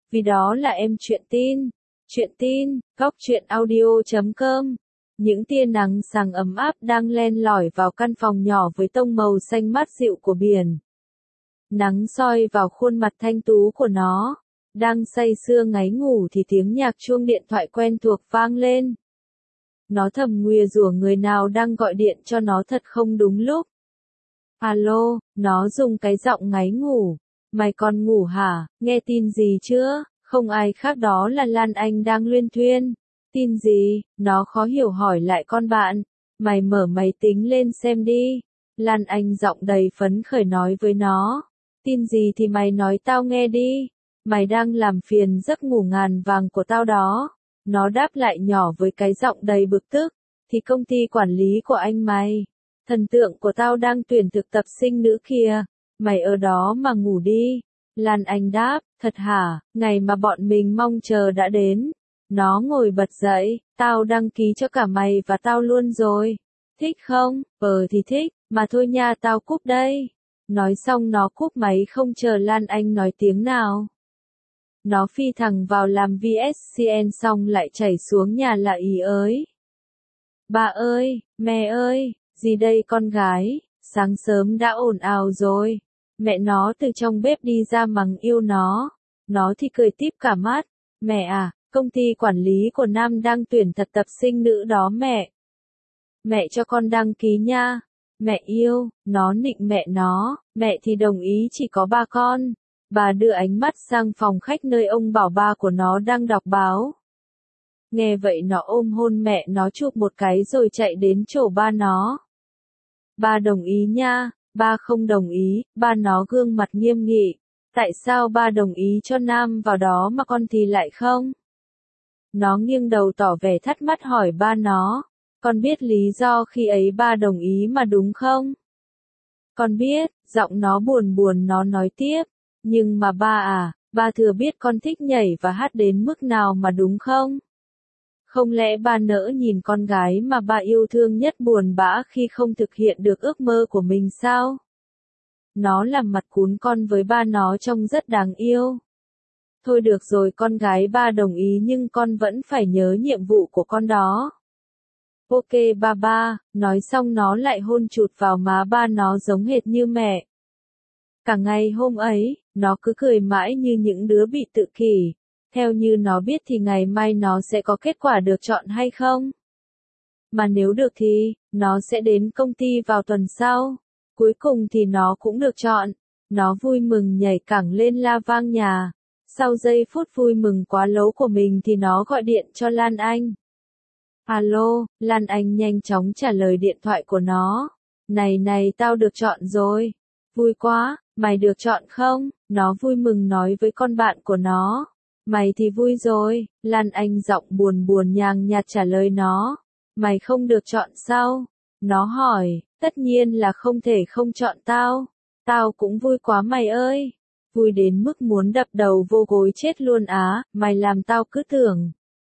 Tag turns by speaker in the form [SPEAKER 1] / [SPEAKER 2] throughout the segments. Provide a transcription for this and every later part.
[SPEAKER 1] vì đó là em Chuyện Tin. Chuyện Tin, góc truyện audio.com. Những tia nắng sáng ấm áp đang len lỏi vào căn phòng nhỏ với tông màu xanh mát dịu của biển. Nắng soi vào khuôn mặt thanh tú của nó. Đang say sưa ngáy ngủ thì tiếng nhạc chuông điện thoại quen thuộc vang lên. Nó thầm nguya rủa người nào đang gọi điện cho nó thật không đúng lúc. Alo, nó dùng cái giọng ngáy ngủ. Mày còn ngủ hả, nghe tin gì chưa? Không ai khác đó là Lan Anh đang luyên thuyên. Tin gì? Nó khó hiểu hỏi lại con bạn. Mày mở máy tính lên xem đi. Lan Anh giọng đầy phấn khởi nói với nó. Tin gì thì mày nói tao nghe đi. Mày đang làm phiền giấc ngủ ngàn vàng của tao đó. Nó đáp lại nhỏ với cái giọng đầy bực tức. Thì công ty quản lý của anh mày. Thần tượng của tao đang tuyển thực tập sinh nữ kìa. Mày ở đó mà ngủ đi. Lan Anh đáp, thật hả, ngày mà bọn mình mong chờ đã đến. Nó ngồi bật dậy, tao đăng ký cho cả mày và tao luôn rồi. Thích không? Thì thích, mà thôi nha tao cúp đây. Nói xong nó cúp máy không chờ Lan Anh nói tiếng nào. Nó phi thẳng vào làm VSCN xong lại chảy xuống nhà là ý ới. Bà ơi, mẹ ơi, gì đây con gái, sáng sớm đã ồn ào rồi. Mẹ nó từ trong bếp đi ra mắng yêu nó. Nó thì cười típ cả mắt. Mẹ à, công ty quản lý của Nam đang tuyển thực tập sinh nữ đó mẹ. Mẹ cho con đăng ký nha. Mẹ yêu, nó nịnh mẹ nó, mẹ thì đồng ý chỉ có ba con. Bà đưa ánh mắt sang phòng khách nơi ông bảo ba của nó đang đọc báo. Nghe vậy nó ôm hôn mẹ nó chụp một cái rồi chạy đến chỗ ba nó. Ba đồng ý nha. Ba không đồng ý, ba nó gương mặt nghiêm nghị. Tại sao ba đồng ý cho Nam vào đó mà con thì lại không? Nó nghiêng đầu tỏ vẻ thắc mắc hỏi ba nó. Con biết lý do khi ấy ba đồng ý mà đúng không? Con biết, giọng nó buồn buồn nó nói tiếp. Nhưng mà ba thừa biết con thích nhảy và hát đến mức nào mà đúng không? Không lẽ ba nỡ nhìn con gái mà ba yêu thương nhất buồn bã khi không thực hiện được ước mơ của mình sao? Nó làm mặt cún con với ba nó trông rất đáng yêu. Thôi được rồi con gái ba đồng ý nhưng con vẫn phải nhớ nhiệm vụ của con đó. Ok ba, nói xong nó lại hôn chụt vào má ba nó giống hệt như mẹ. Cả ngày hôm ấy, nó cứ cười mãi như những đứa bị tự kỷ. Theo như nó biết thì ngày mai nó sẽ có kết quả được chọn hay không? Mà nếu được thì, nó sẽ đến công ty vào tuần sau. Cuối cùng thì nó cũng được chọn. Nó vui mừng nhảy cẳng lên la vang nhà. Sau giây phút vui mừng quá lố của mình thì nó gọi điện cho Lan Anh. Alo, Lan Anh nhanh chóng trả lời điện thoại của nó. Này tao được chọn rồi. Vui quá, mày được chọn không? Nó vui mừng nói với con bạn của nó. Mày thì vui rồi, Lan Anh giọng buồn buồn nhàn nhạt trả lời nó. Mày không được chọn sao? Nó hỏi, tất nhiên là không thể không chọn tao. Tao cũng vui quá mày ơi. Vui đến mức muốn đập đầu vô gối chết luôn á, mày làm tao cứ tưởng.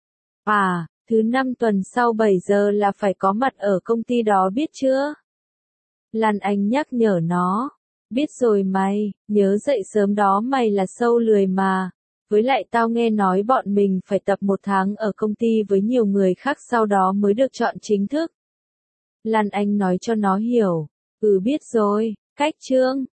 [SPEAKER 1] Thứ 5 tuần sau 7 giờ là phải có mặt ở công ty đó biết chưa? Lan Anh nhắc nhở nó. Biết rồi mày, nhớ dậy sớm đó mày là sâu lười mà. Với lại tao nghe nói bọn mình phải tập 1 tháng ở công ty với nhiều người khác sau đó mới được chọn chính thức. Lan Anh nói cho nó hiểu. Biết rồi, cách chương.